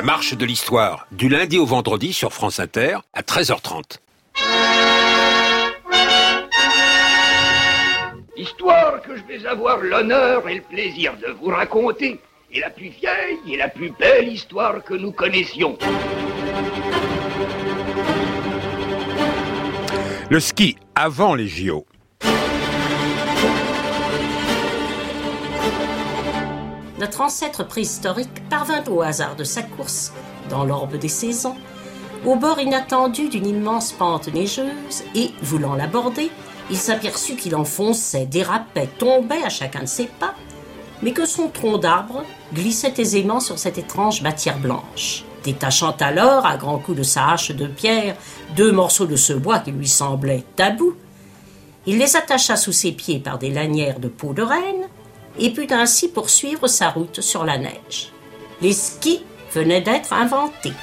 marche de l'histoire, du lundi au vendredi sur France Inter à 13h30. L'histoire que je vais avoir l'honneur et le plaisir de vous raconter est la plus vieille et la plus belle histoire que nous connaissions. Le ski avant les JO. Notre ancêtre préhistorique parvint au hasard de sa course, dans l'orbe des saisons, au bord inattendu d'une immense pente neigeuse et, voulant l'aborder, il s'aperçut qu'il enfonçait, dérapait, tombait à chacun de ses pas, mais que son tronc d'arbre glissait aisément sur cette étrange matière blanche. Détachant alors, à grands coups de sa hache de pierre, 2 morceaux de ce bois qui lui semblaient tabous, il les attacha sous ses pieds par des lanières de peau de renne et put ainsi poursuivre sa route sur la neige. Les skis venaient d'être inventés.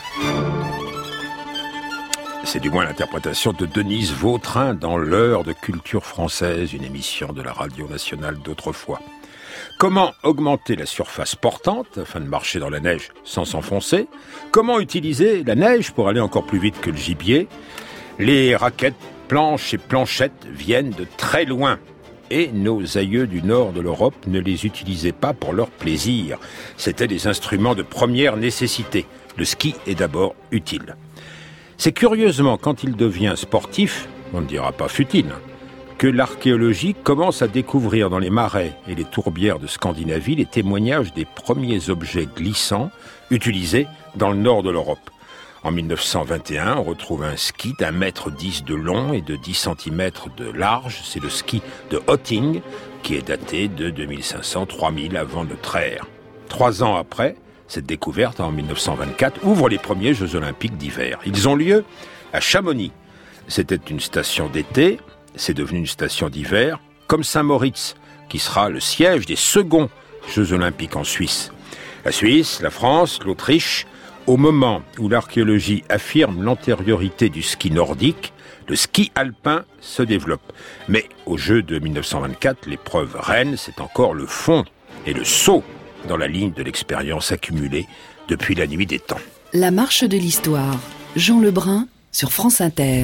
C'est du moins l'interprétation de Denise Vautrin dans L'heure de culture française, une émission de la radio nationale d'autrefois. Comment augmenter la surface portante afin de marcher dans la neige sans s'enfoncer? Comment utiliser la neige pour aller encore plus vite que le gibier? Les raquettes, planches et planchettes viennent de très loin. Et nos aïeux du nord de l'Europe ne les utilisaient pas pour leur plaisir. C'étaient des instruments de première nécessité. Le ski est d'abord utile. C'est curieusement quand il devient sportif, on ne dira pas futile, que l'archéologie commence à découvrir dans les marais et les tourbières de Scandinavie les témoignages des premiers objets glissants utilisés dans le nord de l'Europe. En 1921, on retrouve un ski d'1,10 m de long et de 10 cm de large. C'est le ski de Hotting, qui est daté de 2500-3000 avant notre ère. 3 ans après, cette découverte, en 1924, ouvre les premiers Jeux Olympiques d'hiver. Ils ont lieu à Chamonix. C'était une station d'été, c'est devenu une station d'hiver, comme Saint-Moritz, qui sera le siège des seconds Jeux Olympiques en Suisse. La Suisse, la France, l'Autriche. Au moment où l'archéologie affirme l'antériorité du ski nordique, le ski alpin se développe. Mais aux Jeux de 1924, l'épreuve reine, c'est encore le fond et le saut dans la ligne de l'expérience accumulée depuis la nuit des temps. La marche de l'histoire. Jean Lebrun sur France Inter.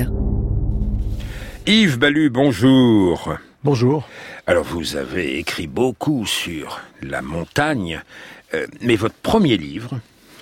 Yves Balu, bonjour. Bonjour. Alors vous avez écrit beaucoup sur la montagne, mais votre premier livre,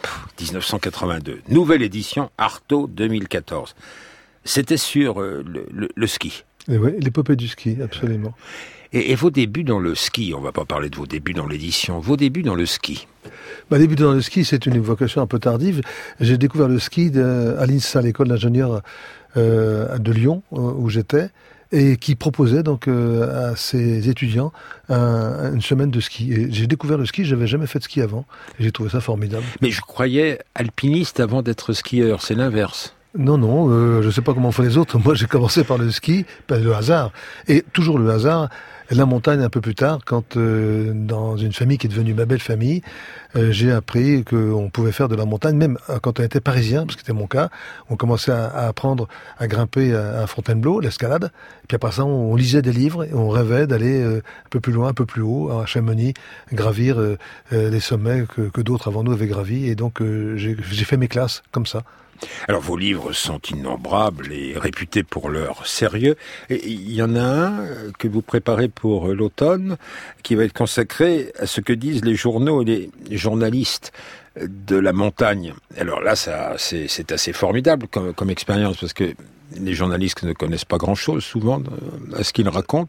1982, nouvelle édition, Artaud 2014. C'était sur le ski. Et oui, l'épopée du ski, absolument. Et vos débuts dans le ski, on ne va pas parler de vos débuts dans l'édition, vos débuts dans le ski. Début dans le ski, c'est une vocation un peu tardive. J'ai découvert le ski à l'INSA, l'école d'ingénieurs de Lyon, où j'étais, et qui proposait donc à ses étudiants une semaine de ski. Et j'ai découvert le ski, j'avais jamais fait de ski avant, et j'ai trouvé ça formidable. Mais je croyais alpiniste avant d'être skieur, c'est l'inverse. Non, je sais pas comment font les autres. Moi, j'ai commencé par le ski, par le hasard, et toujours le hasard. La montagne un peu plus tard, quand dans une famille qui est devenue ma belle famille, j'ai appris qu'on pouvait faire de la montagne, même quand on était parisien, parce que c'était mon cas. On commençait à apprendre à grimper à Fontainebleau, l'escalade. Et puis après ça, on lisait des livres et on rêvait d'aller un peu plus loin, un peu plus haut, à Chamonix, gravir les sommets que d'autres avant nous avaient gravis. Et donc j'ai fait mes classes comme ça. Alors vos livres sont innombrables et réputés pour leur sérieux. Et il y en a un que vous préparez pour l'automne qui va être consacré à ce que disent les journaux et les journalistes de la montagne. Alors là, c'est assez formidable comme expérience parce que les journalistes ne connaissent pas grand-chose souvent de ce qu'ils racontent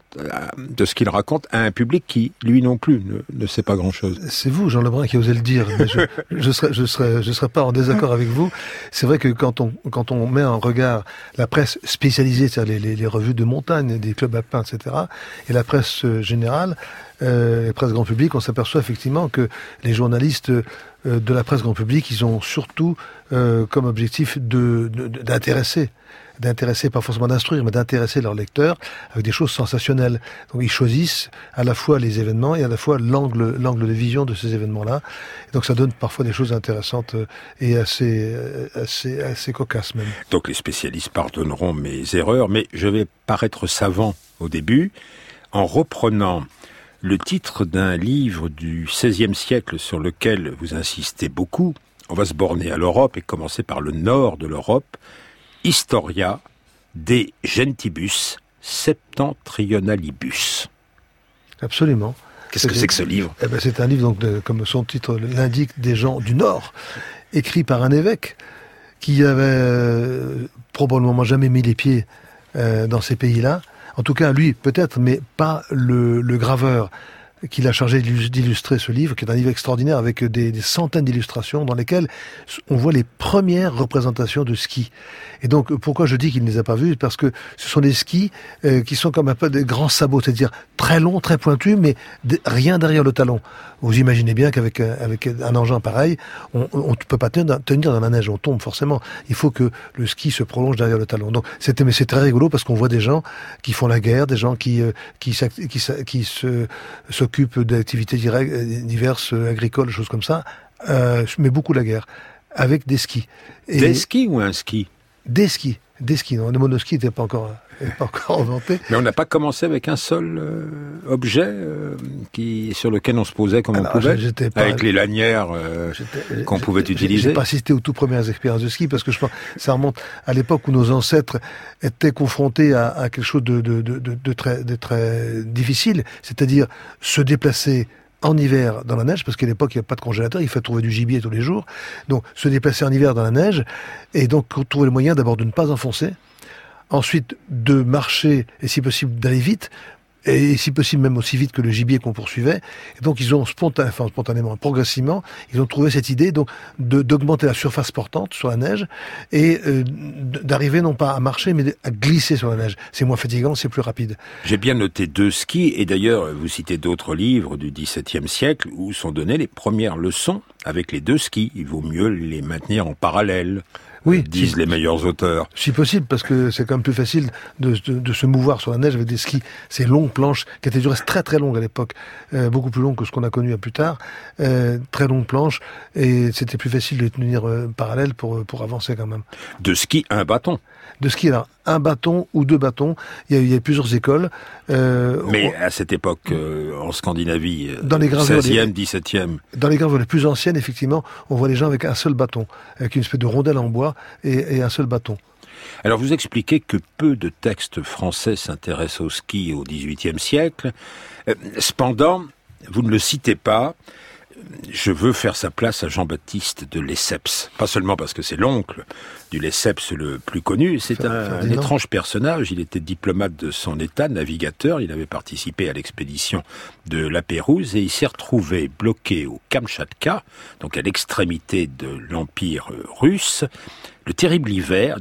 à un public qui, lui non plus, ne sait pas grand-chose. C'est vous, Jean Lebrun, qui osez le dire. Mais je serais pas en désaccord avec vous. C'est vrai que quand on met en regard la presse spécialisée, c'est-à-dire les revues de montagne, des clubs alpins, etc., et la presse générale, la presse grand public, on s'aperçoit effectivement que les journalistes de la presse grand public, ils ont surtout comme objectif d'intéresser, pas forcément d'instruire, mais d'intéresser leurs lecteurs avec des choses sensationnelles. Donc ils choisissent à la fois les événements et à la fois l'angle de vision de ces événements-là. Et donc ça donne parfois des choses intéressantes et assez cocasses même. Donc les spécialistes pardonneront mes erreurs, mais je vais paraître savant au début en reprenant le titre d'un livre du XVIe siècle sur lequel vous insistez beaucoup, On va se borner à l'Europe et commencer par le nord de l'Europe. Historia de Gentibus Septentrionalibus. Absolument. Qu'est-ce que c'est que ce livre ? C'est un livre, donc, comme son titre l'indique, des gens du Nord, écrit par un évêque qui avait probablement jamais mis les pieds dans ces pays-là. En tout cas, lui, peut-être, mais pas le graveur qui l'a chargé d'illustrer ce livre, qui est un livre extraordinaire avec des centaines d'illustrations dans lesquelles on voit les premières représentations de ski. Et donc, pourquoi je dis qu'il ne les a pas vus ? Parce que ce sont des skis qui sont comme un peu des grands sabots, c'est-à-dire très longs, très pointus, mais rien derrière le talon. Vous imaginez bien qu'avec un engin pareil, on ne peut pas tenir dans la neige, on tombe forcément. Il faut que le ski se prolonge derrière le talon. Donc, c'est très rigolo parce qu'on voit des gens qui font la guerre, des gens qui s'occupent d'activités diverses, agricoles, choses comme ça, mais beaucoup la guerre, avec des skis. Des skis ou un ski ? Des skis, non, le monoski n'était pas encore inventé. Mais on n'a pas commencé avec un seul objet sur lequel on se posait comme on pouvait, avec les lanières qu'on pouvait utiliser. J'ai pas assisté aux tout premières expériences de ski parce que je pense que ça remonte à l'époque où nos ancêtres étaient confrontés à quelque chose de très difficile, c'est-à-dire se déplacer en hiver dans la neige, parce qu'à l'époque il n'y a pas de congélateur, il faut trouver du gibier tous les jours, donc se déplacer en hiver dans la neige, et donc trouver le moyen d'abord de ne pas enfoncer, ensuite de marcher, et si possible d'aller vite, et si possible même aussi vite que le gibier qu'on poursuivait. Et donc ils ont spontanément, progressivement, ils ont trouvé cette idée donc d'augmenter la surface portante sur la neige et d'arriver non pas à marcher mais à glisser sur la neige. C'est moins fatigant, c'est plus rapide. J'ai bien noté 2 skis et d'ailleurs vous citez d'autres livres du XVIIe siècle où sont données les premières leçons avec les 2 skis. Il vaut mieux les maintenir en parallèle. Oui, disent les meilleurs auteurs. Si possible, parce que c'est quand même plus facile de se mouvoir sur la neige avec des skis. Ces longues planches, qui étaient du reste très très longues à l'époque, beaucoup plus longues que ce qu'on a connu à plus tard, très longues planches, et c'était plus facile de les tenir parallèles pour avancer quand même. De ski, un bâton. De ski, alors, un bâton ou 2 bâtons. Il y a plusieurs écoles. Mais à cette époque, en Scandinavie, dans les gravures, 16e, 17e. Dans les gravures les plus anciennes, effectivement, on voit les gens avec un seul bâton, avec une espèce de rondelle en bois et un seul bâton. Alors vous expliquez que peu de textes français s'intéressent au ski au XVIIIe siècle. Cependant, vous ne le citez pas. Je veux faire sa place à Jean-Baptiste de Lesseps. Pas seulement parce que c'est l'oncle du Lesseps le plus connu, c'est un étrange personnage. Il était diplomate de son état, navigateur, il avait participé à l'expédition de la Pérouse et il s'est retrouvé bloqué au Kamtchatka, donc à l'extrémité de l'Empire russe, le terrible hiver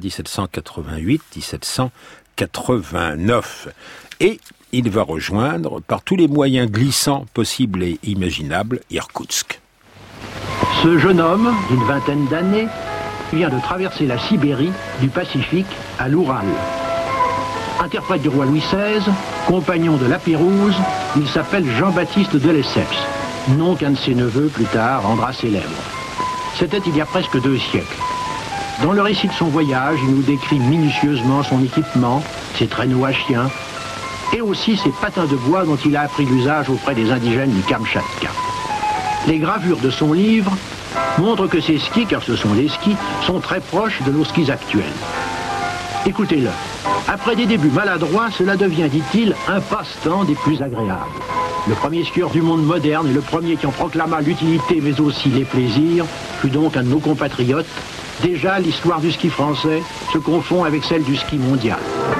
1788-1789. Et il va rejoindre, par tous les moyens glissants possibles et imaginables, Irkoutsk. Ce jeune homme, d'une vingtaine d'années, vient de traverser la Sibérie du Pacifique à l'Oural. Interprète du roi Louis XVI, compagnon de la Pérouse, il s'appelle Jean-Baptiste de Lesseps, nom qu'un de ses neveux plus tard rendra célèbre. C'était il y a presque 2 siècles. Dans le récit de son voyage, il nous décrit minutieusement son équipement, ses traîneaux à chiens, et aussi ses patins de bois dont il a appris l'usage auprès des indigènes du Kamtchatka. Les gravures de son livre montrent que ces skis, car ce sont des skis, sont très proches de nos skis actuels. Écoutez-le. Après des débuts maladroits, cela devient, dit-il, un passe-temps des plus agréables. Le premier skieur du monde moderne et le premier qui en proclama l'utilité mais aussi les plaisirs fut donc un de nos compatriotes. Déjà, l'histoire du ski français se confond avec celle du ski mondial.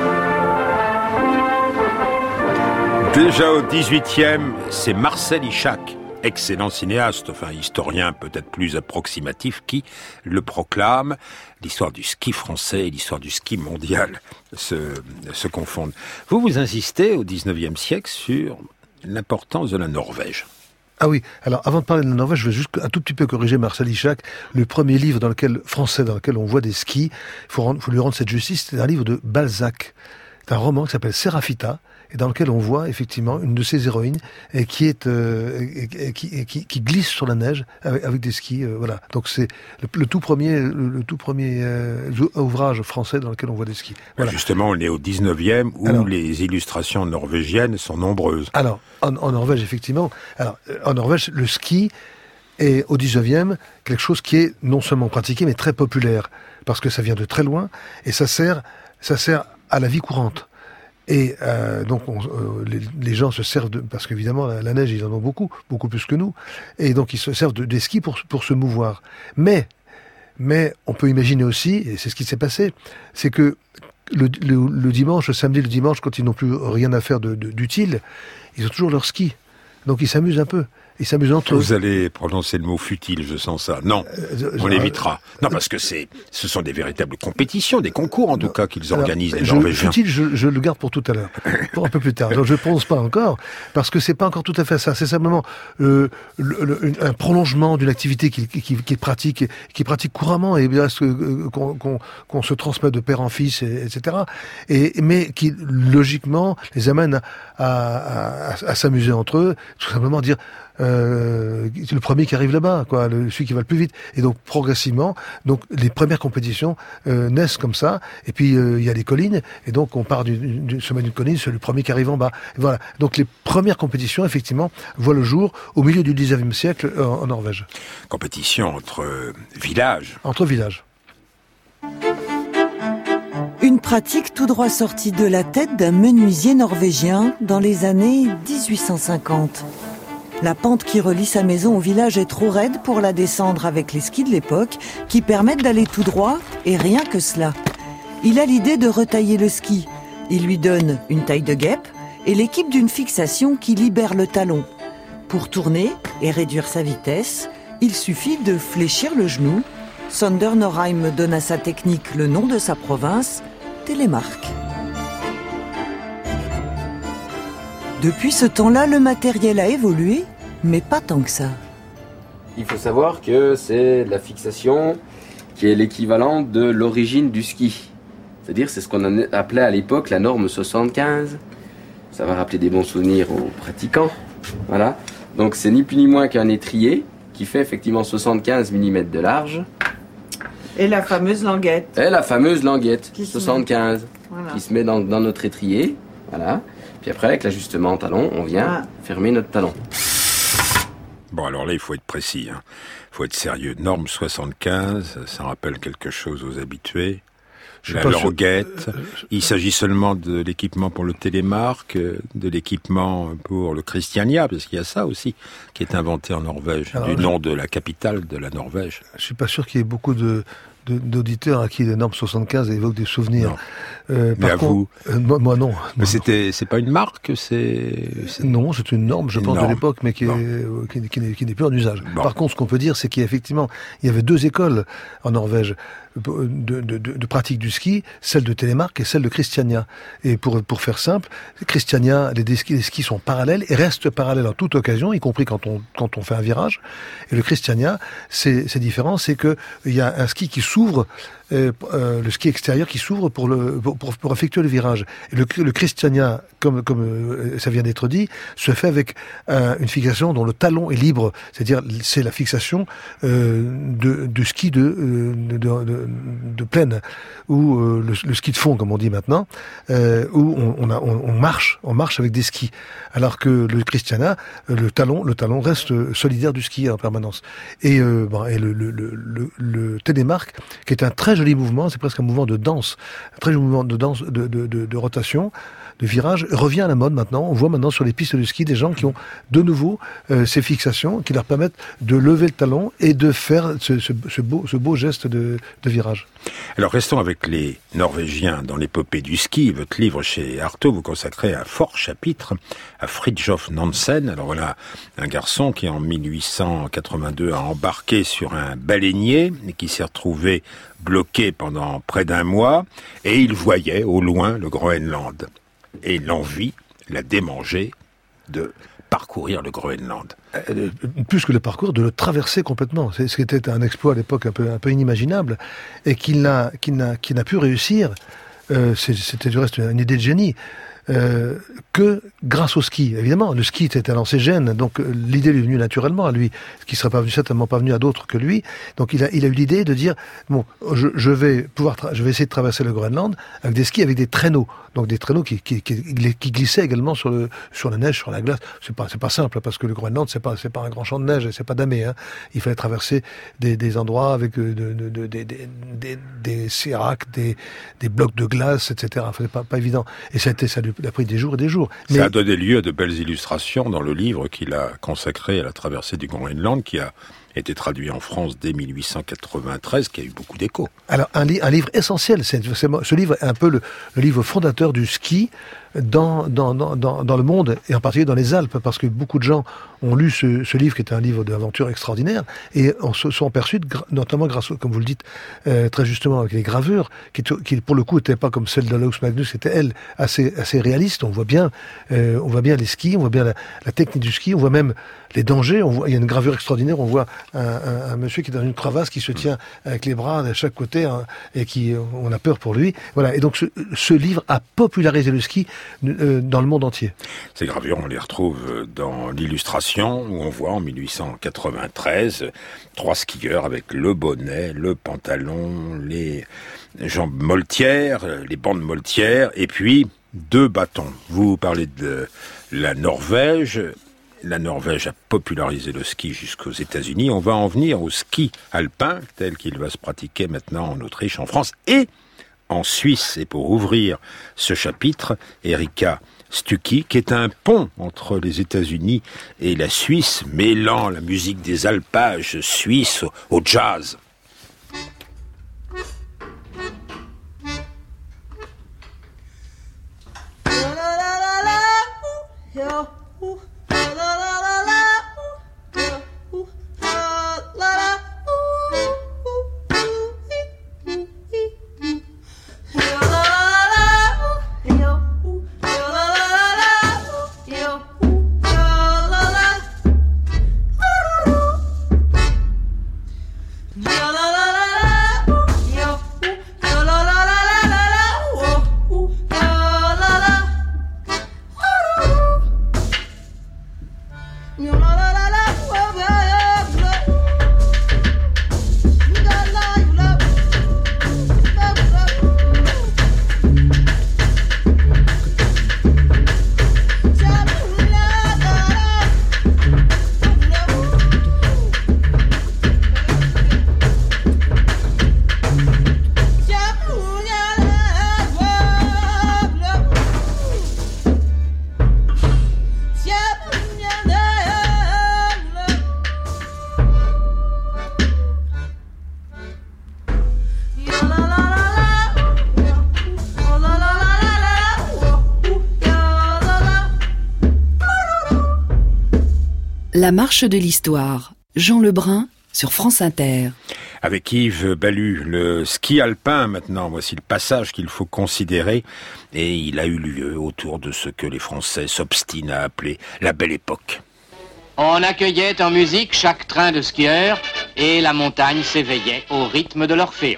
Déjà au XVIIIe, c'est Marcel Ichac, excellent cinéaste, enfin historien peut-être plus approximatif, qui le proclame. L'histoire du ski français et l'histoire du ski mondial se confondent. Vous insistez au XIXe siècle sur l'importance de la Norvège. Ah oui, alors avant de parler de la Norvège, je vais juste un tout petit peu corriger Marcel Ichac. Le premier livre français dans lequel on voit des skis, il faut lui rendre cette justice, c'est un livre de Balzac. C'est un roman qui s'appelle Séraphita, et dans lequel on voit effectivement une de ses héroïnes qui glisse sur la neige avec des skis. Voilà. Donc c'est le tout premier ouvrage français dans lequel on voit des skis. Voilà. Justement, on est au 19e où les illustrations norvégiennes sont nombreuses. Alors, en Norvège, effectivement. Alors, en Norvège, le ski Et au 19e, quelque chose qui est non seulement pratiqué, mais très populaire, parce que ça vient de très loin, et ça sert à la vie courante. Et donc les gens se servent parce qu'évidemment la neige, ils en ont beaucoup plus que nous, et donc ils se servent des skis pour se mouvoir. Mais on peut imaginer aussi, et c'est ce qui s'est passé, c'est que le dimanche, le samedi, le dimanche, quand ils n'ont plus rien à faire d'utile, ils ont toujours leur ski. Donc ils s'amusent un peu. Ils s'amusent entre eux. Vous allez prononcer le mot futile, je sens ça. Non, on évitera. Non, parce que ce sont des véritables compétitions, des concours en tout cas qu'ils organisent, les Norvégiens. Futile, je le garde pour tout à l'heure, pour un peu plus tard. Donc je ne prononce pas encore, parce que c'est pas encore tout à fait ça. C'est simplement un prolongement d'une activité qu'il pratique couramment, et bien qu'on se transmet de père en fils, etc. Mais qui logiquement les amène à s'amuser entre eux, tout simplement dire le premier qui arrive là-bas, quoi, celui qui va le plus vite. Et donc progressivement, donc les premières compétitions naissent comme ça. Et puis il y a les collines, et donc on part du sommet d'une colline, c'est le premier qui arrive en bas. Et voilà. Donc les premières compétitions, effectivement, voient le jour au milieu du 19e siècle en Norvège. Compétition entre villages. Entre villages. Une pratique tout droit sortie de la tête d'un menuisier norvégien dans les années 1850. La pente qui relie sa maison au village est trop raide pour la descendre avec les skis de l'époque, qui permettent d'aller tout droit, et rien que cela. Il a l'idée de retailler le ski. Il lui donne une taille de guêpe et l'équipe d'une fixation qui libère le talon. Pour tourner et réduire sa vitesse, il suffit de fléchir le genou. Sander Norheim donne à sa technique le nom de sa province, Telemark. Depuis ce temps-là, le matériel a évolué, mais pas tant que ça. Il faut savoir que c'est la fixation qui est l'équivalent de l'origine du ski. C'est-à-dire, c'est ce qu'on appelait à l'époque la norme 75. Ça va rappeler des bons souvenirs aux pratiquants. Voilà. Donc c'est ni plus ni moins qu'un étrier qui fait effectivement 75 mm de large. Et la fameuse languette. 75, voilà. Qui se met dans notre étrier. Voilà. Puis après, avec l'ajustement en talon, on vient fermer notre talon. Bon, alors là, il faut être précis. Il faut être sérieux. Norme 75, ça rappelle quelque chose aux habitués. La languette. Il s'agit seulement de l'équipement pour le Telemark, de l'équipement pour le Christiania, parce qu'il y a ça aussi, qui est inventé en Norvège, du nom de la capitale de la Norvège. Je suis pas sûr qu'il y ait beaucoup d'auditeurs à qui les normes 75 évoquent des souvenirs. Mais à vous moi non. Mais c'est pas une marque, Non, c'est une norme, je pense, de l'époque, mais qui n'est plus en usage. Bon. Par contre, ce qu'on peut dire, c'est qu'effectivement, il y avait deux écoles en Norvège de pratique du ski, celle de Telemark et celle de Christiania. Et pour faire simple, Christiania, les skis sont parallèles et restent parallèles en toute occasion, y compris quand on fait un virage. Et le Christiania, c'est différent, c'est que il y a un ski qui s'ouvre, le ski extérieur qui s'ouvre pour effectuer le virage. Et le Christiania, comme ça vient d'être dit, se fait avec une fixation dont le talon est libre, c'est-à-dire c'est la fixation de ski de plaine, ou le ski de fond comme on dit maintenant, où on marche avec des skis, alors que le Christiania, le talon reste solidaire du ski en permanence. Et le Telemark, qui est un très joli mouvement, c'est presque un mouvement de danse, un très joli mouvement de danse, de rotation, de virage, revient à la mode maintenant. On voit maintenant sur les pistes de ski des gens qui ont de nouveau ces fixations qui leur permettent de lever le talon et de faire ce beau geste de virage. Alors restons avec les Norvégiens dans l'épopée du ski. Votre livre chez Artaud, vous consacrez un fort chapitre à Fridtjof Nansen. Alors voilà un garçon qui en 1882 a embarqué sur un baleinier et qui s'est retrouvé bloqué pendant près d'un mois, et il voyait au loin le Groenland. Et l'envie l'a démangé de parcourir le Groenland. Plus que le parcours, de le traverser complètement. C'est ce qui était un exploit à l'époque un peu inimaginable, et qu'il n'a pu réussir. C'était du reste une idée de génie. que grâce au ski. Évidemment, le ski était dans ses gènes, donc l'idée lui est venue naturellement à lui, ce qui serait certainement pas venu à d'autres que lui. Donc il a eu l'idée de dire bon, je vais essayer de traverser le Groenland avec des skis avec des traîneaux. Donc des traîneaux qui glissaient également sur la neige, sur la glace. C'est pas simple parce que le Groenland c'est pas un grand champ de neige, c'est pas damé. Hein. Il fallait traverser des endroits avec des séracs, des blocs de glace, etc. C'est pas évident. Et ça lui a pris des jours et des jours. Mais ça a donné lieu à de belles illustrations dans le livre qu'il a consacré à la traversée du Groenland, qui a été traduit en France dès 1893, qui a eu beaucoup d'écho. Alors, un livre essentiel. Ce livre est un peu le livre fondateur du ski dans le monde, et en particulier dans les Alpes, parce que beaucoup de gens ont lu ce livre, qui est un livre d'aventure extraordinaire, et se sont aperçus, notamment grâce, comme vous le dites, très justement, avec les gravures, qui pour le coup n'étaient pas comme celle d'Olaus Magnus, c'était elle assez réaliste. On voit bien les skis, on voit bien la technique du ski, on voit même les dangers. Il y a une gravure extraordinaire, on voit un monsieur qui est dans une crevasse, qui se tient avec les bras de chaque côté, hein, et on a peur pour lui. Voilà. Et donc ce livre a popularisé le ski dans le monde entier. Ces gravures, on les retrouve dans l'illustration où on voit en 1893 3 skieurs avec le bonnet, le pantalon, les jambes moltières, les bandes moltières, et puis 2 bâtons. Vous parlez de la Norvège. La Norvège a popularisé le ski jusqu'aux États-Unis. On va en venir au ski alpin, tel qu'il va se pratiquer maintenant en Autriche, en France et en Suisse. Et pour ouvrir ce chapitre, Erika Stucky, qui est un pont entre les États-Unis et la Suisse, mêlant la musique des alpages suisses au jazz. La marche de l'histoire. Jean Lebrun sur France Inter. Avec Yves Ballu, le ski alpin maintenant, voici le passage qu'il faut considérer, et il a eu lieu autour de ce que les Français s'obstinent à appeler la Belle Époque. On accueillait en musique chaque train de skieurs et la montagne s'éveillait au rythme de l'Orphéon.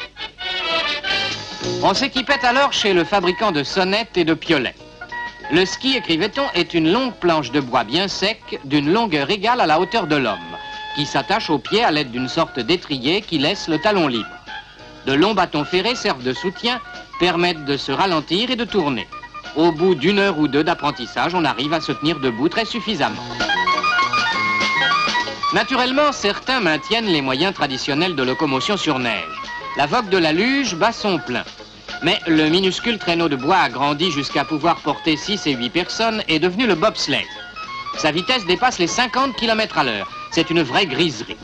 On s'équipait alors chez le fabricant de sonnettes et de piolets. Le ski, écrivait-on, est une longue planche de bois bien sec d'une longueur égale à la hauteur de l'homme, qui s'attache au pied à l'aide d'une sorte d'étrier qui laisse le talon libre. De longs bâtons ferrés servent de soutien, permettent de se ralentir et de tourner. Au bout d'1 heure ou 2 d'apprentissage, on arrive à se tenir debout très suffisamment. Naturellement, certains maintiennent les moyens traditionnels de locomotion sur neige. La vogue de la luge bat son plein. Mais le minuscule traîneau de bois a grandi jusqu'à pouvoir porter 6 et 8 personnes et est devenu le bobsleigh. Sa vitesse dépasse les 50 km à l'heure. C'est une vraie griserie.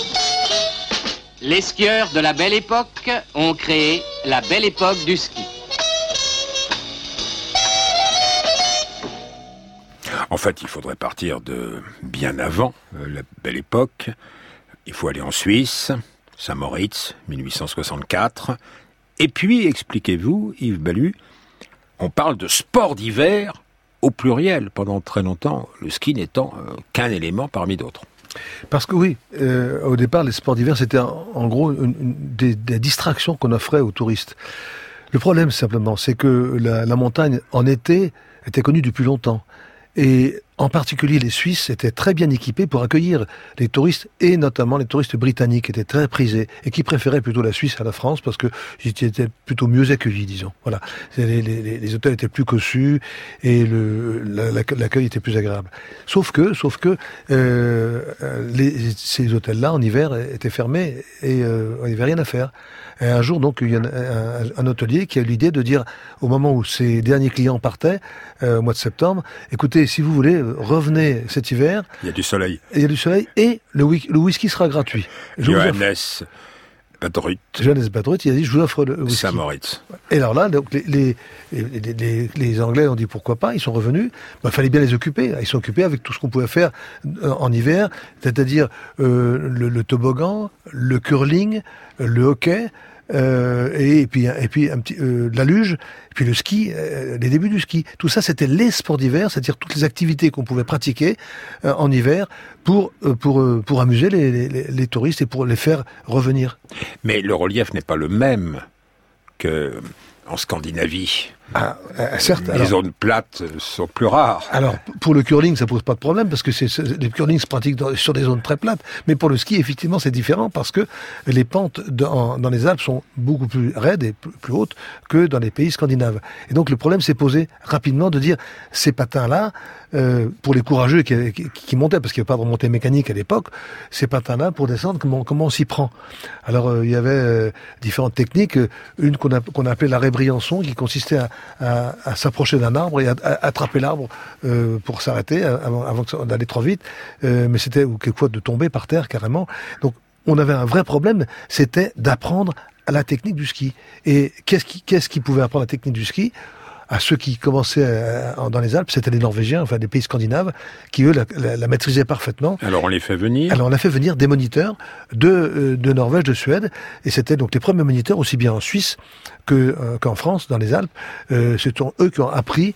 Les skieurs de la Belle Époque ont créé la Belle Époque du ski. En fait, il faudrait partir de bien avant la Belle Époque. Il faut aller en Suisse, Saint-Moritz, 1864. Et puis, expliquez-vous, Yves Ballu, on parle de sport d'hiver au pluriel pendant très longtemps, le ski n'étant qu'un élément parmi d'autres. Parce que oui, au départ, les sports d'hiver, c'était en gros des distractions qu'on offrait aux touristes. Le problème, simplement, c'est que la montagne, en été, était connue depuis longtemps. Et en particulier, les Suisses étaient très bien équipés pour accueillir les touristes, et notamment les touristes britanniques, qui étaient très prisés, et qui préféraient plutôt la Suisse à la France, parce que ils étaient plutôt mieux accueillis, disons. Voilà. Les hôtels étaient plus cossus, et l'accueil était plus agréable. Sauf que ces hôtels-là, en hiver, étaient fermés, et il n'y avait rien à faire. Et un jour, donc, il y a un hôtelier qui a eu l'idée de dire, au moment où ses derniers clients partaient, au mois de septembre, écoutez, si vous voulez, revenez cet hiver. Il y a du soleil. Il y a du soleil, et le whisky sera gratuit. Johannes Badruth, il a dit, je vous offre le whisky. Saint-Moritz. Et alors là, donc, les Anglais ont dit pourquoi pas, ils sont revenus. Il fallait bien les occuper. Ils sont occupés avec tout ce qu'on pouvait faire en hiver, c'est-à-dire le toboggan, le curling, le hockey, et puis un petit la luge, et puis le ski, les débuts du ski. Tout ça, c'était les sports d'hiver, c'est-à-dire toutes les activités qu'on pouvait pratiquer en hiver pour amuser les touristes et pour les faire revenir. Mais le relief n'est pas le même que en Scandinavie. Certes. Les zones plates sont plus rares. Alors, pour le curling, ça pose pas de problème, parce que le curling se pratique sur des zones très plates. Mais pour le ski, effectivement, c'est différent, parce que les pentes dans les Alpes sont beaucoup plus raides et plus hautes que dans les pays scandinaves. Et donc, le problème s'est posé rapidement de dire, ces patins-là, pour les courageux qui montaient, parce qu'il n'y avait pas de remontée mécanique à l'époque, ces patins-là, pour descendre, comment on s'y prend? Alors, il y avait différentes techniques. Une qu'on appelait l'arrêt Briançon, qui consistait à s'approcher d'un arbre et à attraper l'arbre pour s'arrêter avant d'aller trop vite, mais c'était quelquefois de tomber par terre carrément. Donc on avait un vrai problème, c'était d'apprendre à la technique du ski. Et qu'est-ce qui pouvait apprendre la technique du ski? À ceux qui commençaient dans les Alpes, c'était les Norvégiens, enfin des pays scandinaves, qui eux la maîtrisaient parfaitement. Alors on les fait venir? Alors on a fait venir des moniteurs de Norvège, de Suède, et c'était donc les premiers moniteurs, aussi bien en Suisse qu'en France, dans les Alpes. Ce sont eux qui ont appris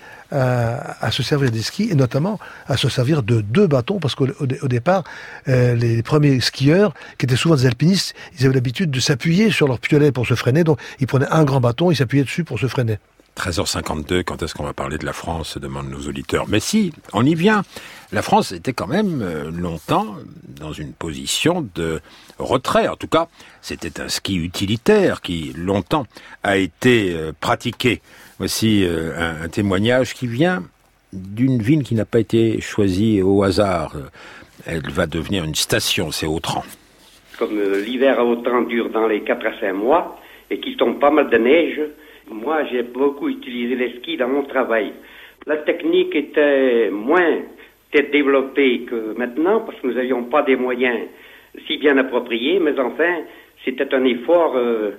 à se servir des skis, et notamment à se servir de 2 bâtons, parce qu'au départ, les premiers skieurs, qui étaient souvent des alpinistes, ils avaient l'habitude de s'appuyer sur leur piolet pour se freiner, donc ils prenaient un grand bâton, ils s'appuyaient dessus pour se freiner. 13h52, quand est-ce qu'on va parler de la France, demandent nos auditeurs. Mais si, on y vient. La France était quand même longtemps dans une position de retrait. En tout cas, c'était un ski utilitaire qui longtemps a été pratiqué. Voici un témoignage qui vient d'une ville qui n'a pas été choisie au hasard. Elle va devenir une station, c'est Autran. Comme l'hiver à Autran dure dans les 4 à 5 mois et qu'il tombe pas mal de neige, moi, j'ai beaucoup utilisé les skis dans mon travail. La technique était moins développée que maintenant, parce que nous n'avions pas des moyens si bien appropriés, mais enfin, c'était un effort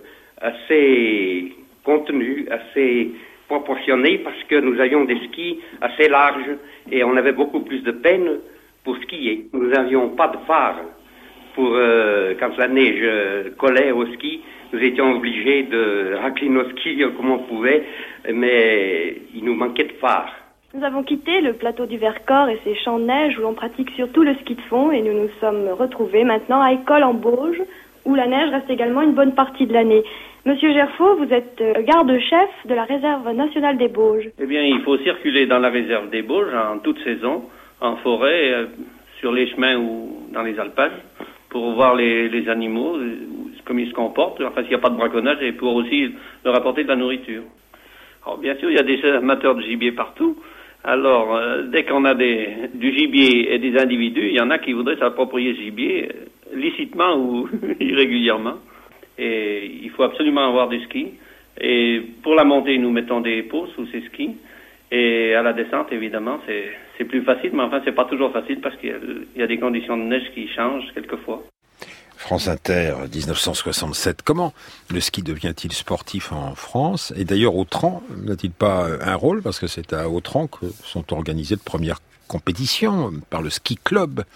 assez contenu, assez proportionné, parce que nous avions des skis assez larges et on avait beaucoup plus de peine pour skier. Nous n'avions pas de phare pour quand la neige collait au ski. Nous étions obligés de racler nos skis comme on pouvait, mais il nous manquait de phare. Nous avons quitté le plateau du Vercors et ses champs de neige où l'on pratique surtout le ski de fond, et nous nous sommes retrouvés maintenant à École en Bauge, où la neige reste également une bonne partie de l'année. Monsieur Gerfaud, vous êtes garde-chef de la réserve nationale des Bauges. Eh bien, il faut circuler dans la réserve des Bauges en toute saison, en forêt, sur les chemins ou dans les alpages, pour voir les animaux, comme ils se comportent, enfin s'il n'y a pas de braconnage, et pour aussi leur apporter de la nourriture. Alors bien sûr, il y a des amateurs de gibier partout. Alors, dès qu'on a du gibier et des individus, il y en a qui voudraient s'approprier ce gibier licitement ou irrégulièrement. Et il faut absolument avoir des skis. Et pour la montée, nous mettons des pots sous ces skis. Et à la descente, évidemment, c'est plus facile, mais enfin, c'est pas toujours facile parce qu'il y a des conditions de neige qui changent quelquefois. France Inter, 1967. Comment le ski devient-il sportif en France? Et d'ailleurs, Autran n'a-t-il pas un rôle? Parce que c'est à Autran que sont organisées de premières compétitions par le ski club.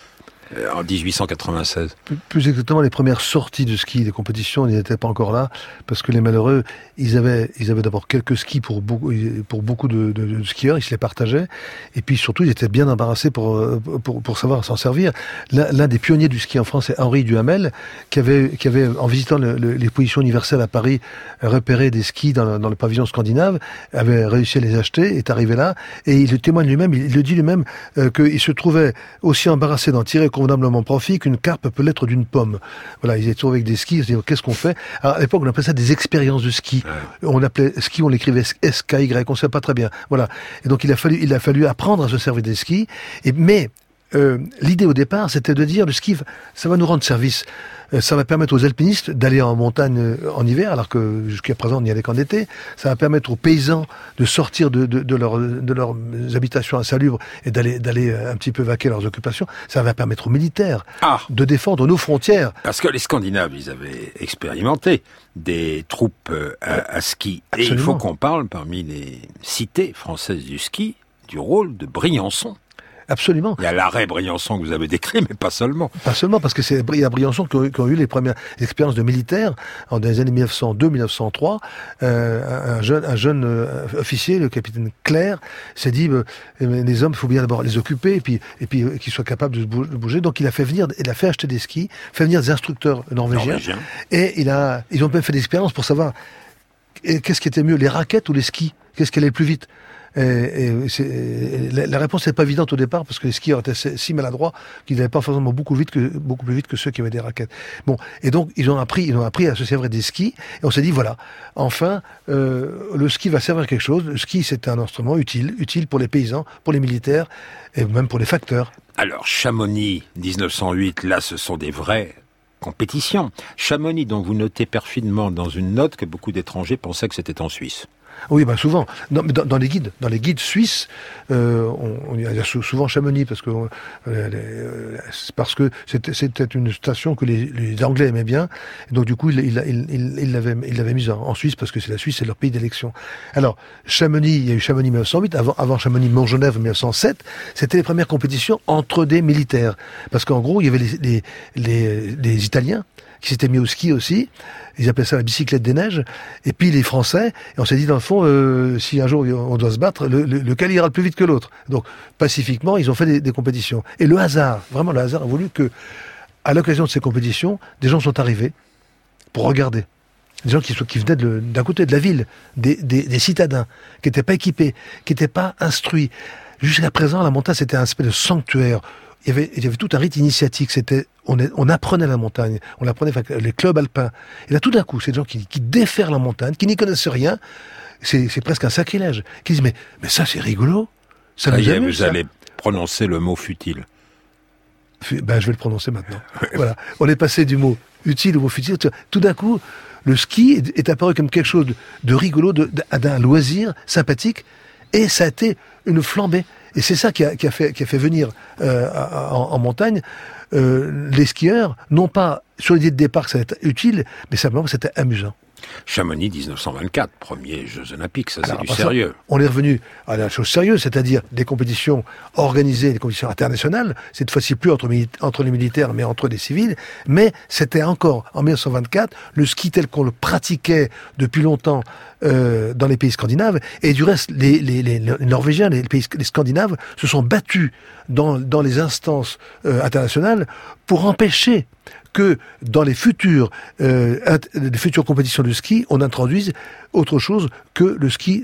En 1896. Plus exactement, les premières sorties de ski, des compétitions, ils n'étaient pas encore là, parce que les malheureux, ils avaient d'abord quelques skis pour beaucoup de skieurs, ils se les partageaient, et puis surtout, ils étaient bien embarrassés pour savoir s'en servir. L'un des pionniers du ski en France, c'est Henri Duhamel, qui avait, en visitant l'exposition universelle à Paris, repéré des skis dans le pavillon scandinave, avait réussi à les acheter, est arrivé là, et il le témoigne lui-même, il le dit lui-même, qu'il se trouvait aussi embarrassé d'en tirer convenablement profit qu'une carpe peut l'être d'une pomme. Voilà, ils étaient toujours avec des skis, ils se disaient, qu'est-ce qu'on fait? Alors, à l'époque, on appelait ça des expériences de ski. Ouais. On appelait ski, on l'écrivait SKY, on ne savait pas très bien. Voilà. Et donc, il a fallu apprendre à se servir des skis. Mais l'idée au départ, c'était de dire, le ski, ça va nous rendre service. Ça va permettre aux alpinistes d'aller en montagne en hiver, alors que jusqu'à présent on n'y allait qu'en été. Ça va permettre aux paysans de sortir de leurs habitations insalubres et d'aller un petit peu vaquer leurs occupations. Ça va permettre aux militaires de défendre nos frontières. Parce que les Scandinaves, ils avaient expérimenté des troupes à ski. Absolument. Et il faut qu'on parle, parmi les cités françaises du ski, du rôle de Briançon. Absolument. Il y a l'arrêt Briançon que vous avez décrit, mais pas seulement. Pas seulement, parce que c'est à Briançon qu'ont eu les premières expériences de militaires, dans les années 1902-1903. Un jeune officier, le capitaine Clerc, s'est dit, les hommes, il faut bien d'abord les occuper, et puis qu'ils soient capables de bouger. Donc il a fait acheter des skis, fait venir des instructeurs norvégiens. Et ils ont même fait des expériences pour savoir qu'est-ce qui était mieux, les raquettes ou les skis? Qu'est-ce qui allait le plus vite? La réponse n'est pas évidente au départ parce que les skieurs étaient si maladroits qu'ils n'avaient pas forcément beaucoup plus vite que ceux qui avaient des raquettes. Bon, et donc ils ont appris à se servir des skis et on s'est dit voilà, enfin le ski va servir à quelque chose. Le ski c'est un instrument utile pour les paysans, pour les militaires et même pour les facteurs. Alors Chamonix 1908, là ce sont des vraies compétitions. Chamonix, dont vous notez perfidement dans une note que beaucoup d'étrangers pensaient que c'était en Suisse. Oui, souvent. Dans les guides suisses, il y a souvent Chamonix parce que c'était une station que les Anglais aimaient bien. Et donc du coup, ils l'avaient mise en Suisse parce que la Suisse, c'est leur pays d'élection. Alors Chamonix, il y a eu Chamonix 1908, avant Chamonix Montgenèvre 1907, c'était les premières compétitions entre des militaires parce qu'en gros, il y avait les Italiens qui s'étaient mis au ski aussi. Ils appelaient ça la bicyclette des neiges. Et puis les Français, et on s'est dit dans le fond, si un jour on doit se battre, lequel ira le plus vite que l'autre. Donc pacifiquement, ils ont fait des compétitions. Et le hasard a voulu que, à l'occasion de ces compétitions, des gens sont arrivés pour regarder. Des gens qui venaient d'un côté de la ville, des citadins, qui n'étaient pas équipés, qui n'étaient pas instruits. Jusqu'à présent, la montagne, c'était un espèce de sanctuaire. Il y avait tout un rite initiatique. On apprenait la montagne. On apprenait les clubs alpins. Et là, tout d'un coup, c'est des gens qui déferrent la montagne, qui n'y connaissent rien. C'est presque un sacrilège. Qui disent, mais ça, c'est rigolo. Ça nous amuse, vous allez prononcer le mot futile. Je vais le prononcer maintenant. Voilà. On est passé du mot utile au mot futile. Tout d'un coup, le ski est apparu comme quelque chose de rigolo, d'un loisir sympathique. Et ça a été une flambée. Et c'est ça qui a fait venir en montagne les skieurs, non pas sur l'idée de départ que ça allait être utile, mais simplement que c'était amusant. Chamonix 1924, premiers Jeux Olympiques, ça c'est du sérieux. On est revenu à la chose sérieuse, c'est-à-dire des compétitions organisées, des compétitions internationales, cette fois-ci plus entre les militaires, mais entre les civils, mais c'était encore, en 1924, le ski tel qu'on le pratiquait depuis longtemps dans les pays scandinaves, et du reste, les Norvégiens, les Scandinaves, se sont battus dans les instances internationales pour empêcher que dans les futures compétitions de ski, on introduise autre chose que le ski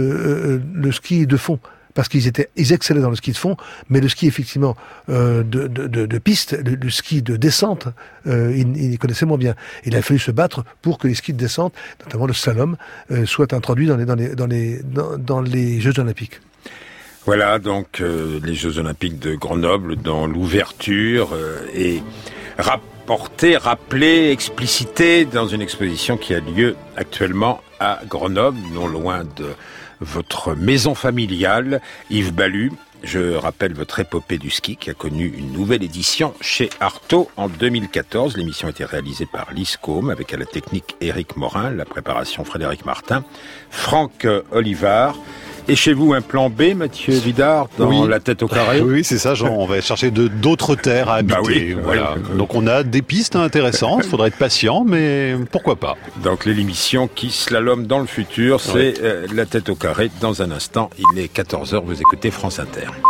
de fond. Parce qu'ils excellaient dans le ski de fond, mais le ski effectivement de piste, le ski de descente, ils connaissaient moins bien. Il a fallu se battre pour que les skis de descente, notamment le slalom, soient introduits dans les Jeux Olympiques. Voilà donc les Jeux Olympiques de Grenoble dans l'ouverture et rappelé, explicité dans une exposition qui a lieu actuellement à Grenoble, non loin de votre maison familiale. Yves Ballu, je rappelle votre épopée du ski qui a connu une nouvelle édition chez Artaud en 2014. L'émission a été réalisée par Lise Côme avec à la technique Éric Morin, la préparation Frédéric Martin, Franck Olivard Et chez vous, un plan B, Mathieu Vidard, dans la tête au carré? Oui, c'est ça, Jean. On va chercher d'autres terres à habiter. Voilà. Donc on a des pistes intéressantes. Il faudrait être patient, mais pourquoi pas. Donc l'émission qui slalom dans le futur, c'est la tête au carré. Dans un instant, il est 14h, vous écoutez France Inter.